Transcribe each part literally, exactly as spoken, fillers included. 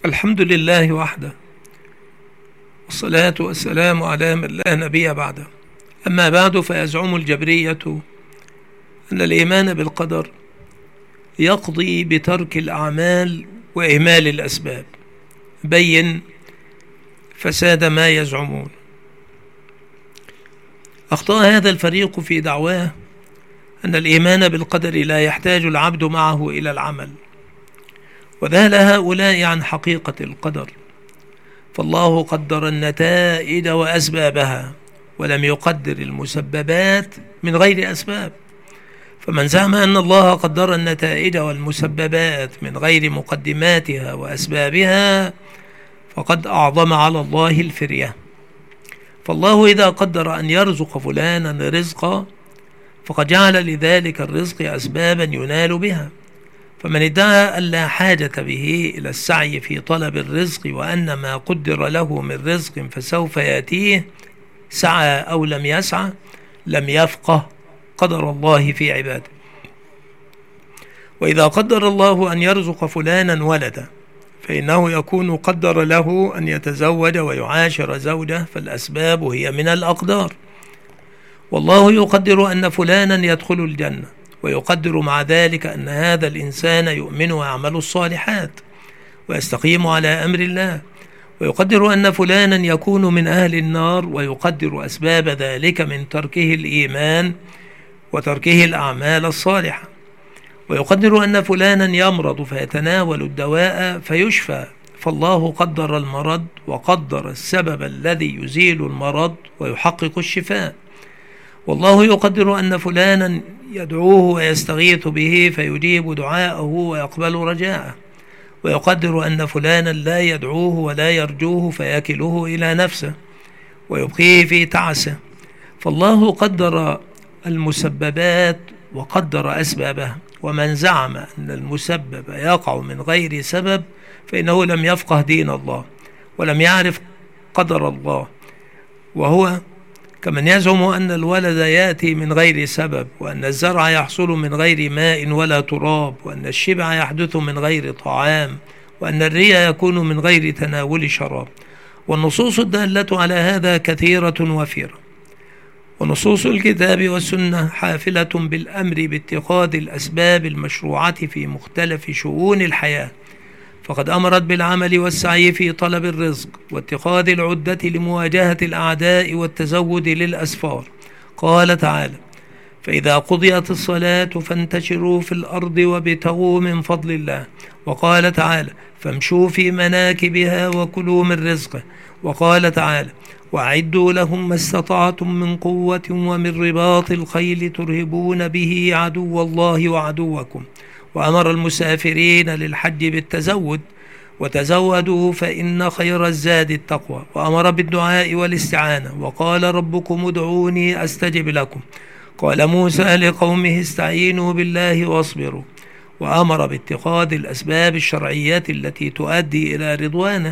الحمد لله وحده، والصلاة والسلام على من لا نبي بعده. أما بعد، فيزعم الجبرية أن الإيمان بالقدر يقضي بترك الأعمال وإهمال الأسباب. بين فساد ما يزعمون. أخطأ هذا الفريق في دعواه أن الإيمان بالقدر لا يحتاج العبد معه إلى العمل، وذهل هؤلاء عن حقيقة القدر، فالله قدر النتائج وأسبابها ولم يقدر المسببات من غير أسباب. فمن زعم أن الله قدر النتائج والمسببات من غير مقدماتها وأسبابها فقد أعظم على الله الفرية. فالله إذا قدر أن يرزق فلانا رزقا فقد جعل لذلك الرزق أسبابا ينال بها. فمن ادعى أن لا حاجة به إلى السعي في طلب الرزق وأن ما قدر له من رزق فسوف يأتيه سعى أو لم يسعى لم يفقه قدر الله في عباده. وإذا قدر الله أن يرزق فلانا ولدا فإنه يكون قدر له أن يتزوج ويعاشر زوجه، فالأسباب هي من الأقدار. والله يقدر أن فلانا يدخل الجنة، ويقدر مع ذلك أن هذا الإنسان يؤمن ويعمل الصالحات ويستقيم على أمر الله، ويقدر أن فلانا يكون من أهل النار، ويقدر أسباب ذلك من تركه الإيمان وتركه الأعمال الصالحة، ويقدر أن فلانا يمرض فيتناول الدواء فيشفى، فالله قدر المرض وقدر السبب الذي يزيل المرض ويحقق الشفاء. والله يقدر أن فلانا يدعوه ويستغيث به فيجيب دعاءه ويقبل رجاءه، ويقدر أن فلانا لا يدعوه ولا يرجوه فيكله إلى نفسه ويبقيه في تعسه. فالله قدر المسببات وقدر أسبابها. ومن زعم أن المسبب يقع من غير سبب فإنه لم يفقه دين الله ولم يعرف قدر الله، وهو كمن يزعم أن الولد يأتي من غير سبب، وأن الزرع يحصل من غير ماء ولا تراب، وأن الشبع يحدث من غير طعام، وأن الري يكون من غير تناول شراب. والنصوص الدالة على هذا كثيرة وفيرة، ونصوص الكتاب والسنة حافلة بالأمر باتخاذ الأسباب المشروعة في مختلف شؤون الحياة، فقد أمرت بالعمل والسعي في طلب الرزق واتخاذ العدة لمواجهة الأعداء والتزود للأسفار. قال تعالى: فإذا قضيت الصلاة فانتشروا في الأرض وابتغوا من فضل الله. وقال تعالى: فامشوا في مناكبها وكلوا من رزقه. وقال تعالى: وأعدوا لهم ما استطعتم من قوة ومن رباط الخيل ترهبون به عدو الله وعدوكم. وأمر المسافرين للحج بالتزود: وتزودوا فإن خير الزاد التقوى. وأمر بالدعاء والاستعانة: وقال ربكم ادعوني أستجب لكم. قال موسى لقومه: استعينوا بالله واصبروا. وأمر باتخاذ الأسباب الشرعية التي تؤدي إلى رضوانه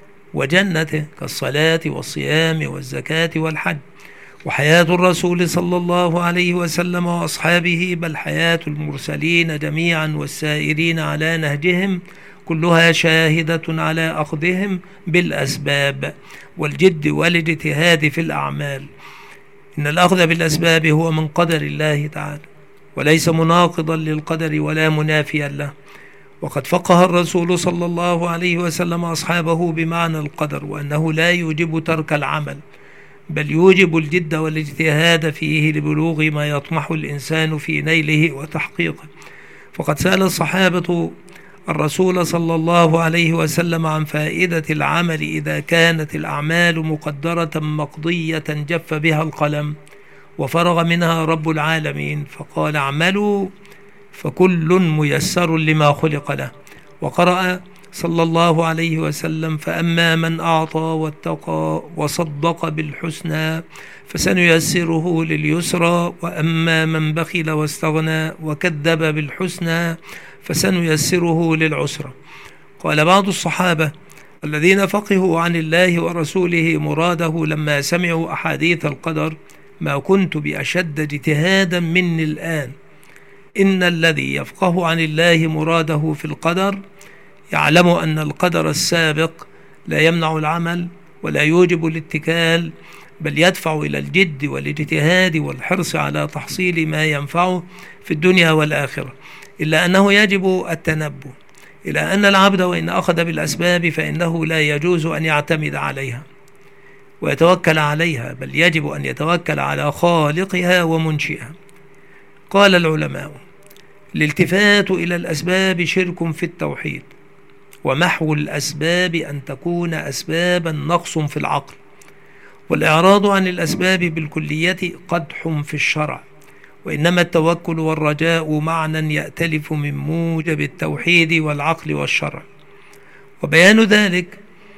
وجنته كالصلاة والصيام والزكاة والحج. وحياة الرسول صلى الله عليه وسلم وأصحابه، بل حياة المرسلين جميعا والسائرين على نهجهم، كلها شاهدة على أخذهم بالأسباب والجد والاجتهاد في الأعمال. إن الأخذ بالأسباب هو من قدر الله تعالى، وليس مناقضا للقدر ولا منافيا له. وقد فقه الرسول صلى الله عليه وسلم أصحابه بمعنى القدر، وأنه لا يوجب ترك العمل، بل يوجب الجد والاجتهاد فيه لبلوغ ما يطمح الإنسان في نيله وتحقيقه. فقد سأل الصحابة الرسول صلى الله عليه وسلم عن فائدة العمل إذا كانت الأعمال مقدرة مقضية جف بها القلم وفرغ منها رب العالمين، فقال: اعملوا فكل ميسر لما خلق له. وقرأ صلى الله عليه وسلم: فأما من أعطى واتقى وصدق بالحسنى فسنيسره لليسرى، وأما من بخل واستغنى وكذب بالحسنى فسنيسره للعسرى. قال بعض الصحابة الذين فقهوا عن الله ورسوله مراده لما سمعوا أحاديث القدر: ما كنت بأشد اجتهادا مني الآن. إن الذي يفقه عن الله مراده في القدر يعلم أن القدر السابق لا يمنع العمل ولا يوجب الاتكال، بل يدفع إلى الجد والاجتهاد والحرص على تحصيل ما ينفعه في الدنيا والآخرة، إلا أنه يجب التنبه إلى أن العبد وإن أخذ بالأسباب فإنه لا يجوز أن يعتمد عليها ويتوكل عليها، بل يجب أن يتوكل على خالقها ومنشئها. قال العلماء: الالتفات إلى الأسباب شرك في التوحيد، ومحو الأسباب أن تكون أسبابا نقص في العقل، والإعراض عن الأسباب بالكلية قدح في الشرع، وإنما التوكل والرجاء معنى يأتلف من موجب التوحيد والعقل والشرع. وبيان ذلك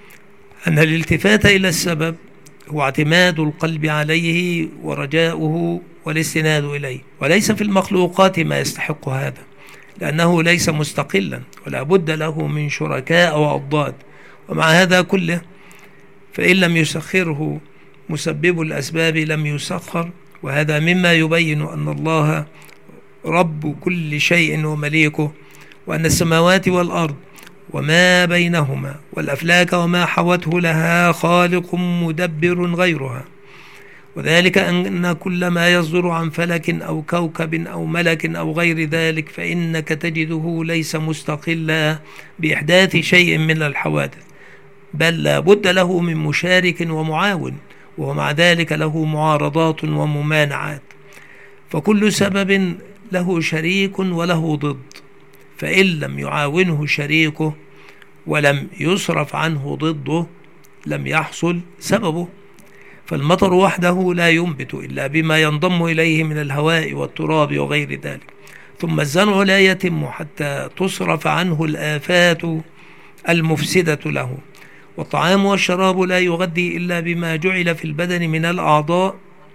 أن الالتفات إلى السبب هو اعتماد القلب عليه ورجاؤه والاستناد إليه، وليس في المخلوقات ما يستحق هذا، لأنه ليس مستقلا ولا بد له من شركاء وأضداد. ومع هذا كله فإن لم يسخره مسبب الأسباب لم يسخر، وهذا مما يبين أن الله رب كل شيء ومليكه، وأن السماوات والأرض وما بينهما والأفلاك وما حوته لها خالق مدبر غيرها، وذلك أن كل ما يصدر عن فلك أو كوكب أو ملك أو غير ذلك فإنك تجده ليس مستقلا بإحداث شيء من الحوادث، بل لا بد له من مشارك ومعاون، ومع ذلك له معارضات وممانعات. فكل سبب له شريك وله ضد، فإن لم يعاونه شريكه ولم يصرف عنه ضده لم يحصل سببه. فالمطر وحده لا ينبت إلا بما ينضم إليه من الهواء والتراب وغير ذلك، ثم الزرع لا يتم حتى تصرف عنه الآفات المفسدة له، والطعام والشراب لا يغذي إلا بما جعل في البدن من الأعضاء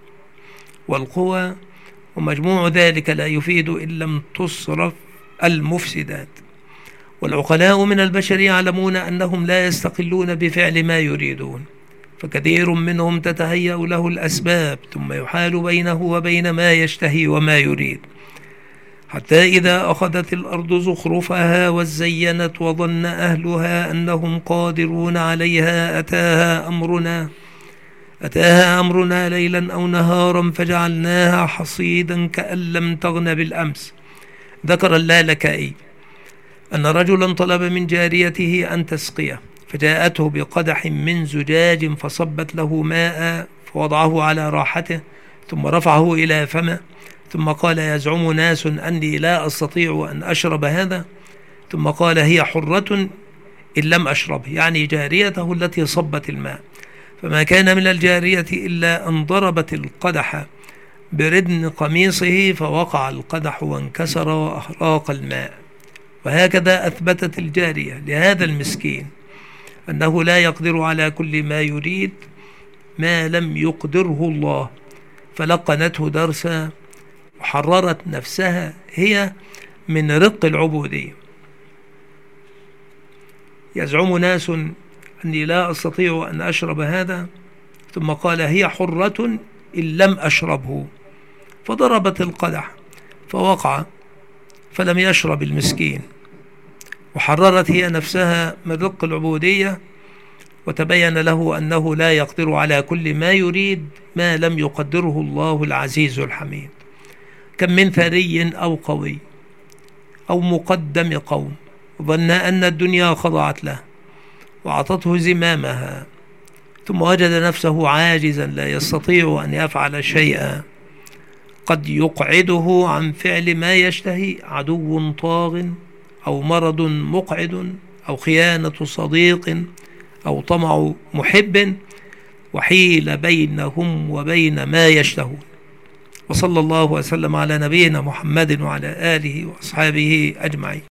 والقوى، ومجموع ذلك لا يفيد إن لم تصرف المفسدات. والعقلاء من البشر يعلمون أنهم لا يستقلون بفعل ما يريدون، فكثير منهم تتهيأ له الأسباب ثم يحال بينه وبين ما يشتهي وما يريد، حتى إذا أخذت الأرض زخرفها وزينت وظن أهلها أنهم قادرون عليها أتاها أمرنا أتاها أمرنا ليلا أو نهارا فجعلناها حصيدا كأن لم تغن بالأمس. ذكر اللالكائي أن رجلا طلب من جاريته أن تسقيه، فجاءته بقدح من زجاج فصبت له ماء فوضعه على راحته ثم رفعه إلى فمه، ثم قال: يزعم ناس أني لا أستطيع أن أشرب هذا، ثم قال: هي حرة إن لم أشربه، يعني جاريته التي صبت الماء. فما كان من الجارية إلا أن ضربت القدح بردن قميصه فوقع القدح وانكسر وأحراق الماء. وهكذا أثبتت الجارية لهذا المسكين أنه لا يقدر على كل ما يريد ما لم يقدره الله، فلقنته درسا وحررت نفسها هي من رق العبودية. يزعم ناس أني لا أستطيع أن أشرب هذا، ثم قال: هي حرة إن لم أشربه، فضربت القدح فوقع فلم يشرب المسكين، وحررت هي نفسها من رق العبودية، وتبين له أنه لا يقدر على كل ما يريد ما لم يقدره الله العزيز الحميد. كم من ثري أو قوي أو مقدم قوم ظن أن الدنيا خضعت له وأعطته زمامها، ثم وجد نفسه عاجزا لا يستطيع أن يفعل شيئا، قد يقعده عن فعل ما يشتهي عدو طاغ أو مرض مقعد أو خيانة صديق أو طمع محب، وحيل بينهم وبين ما يشتهون. وصلى الله وسلم على نبينا محمد وعلى آله وأصحابه أجمعين.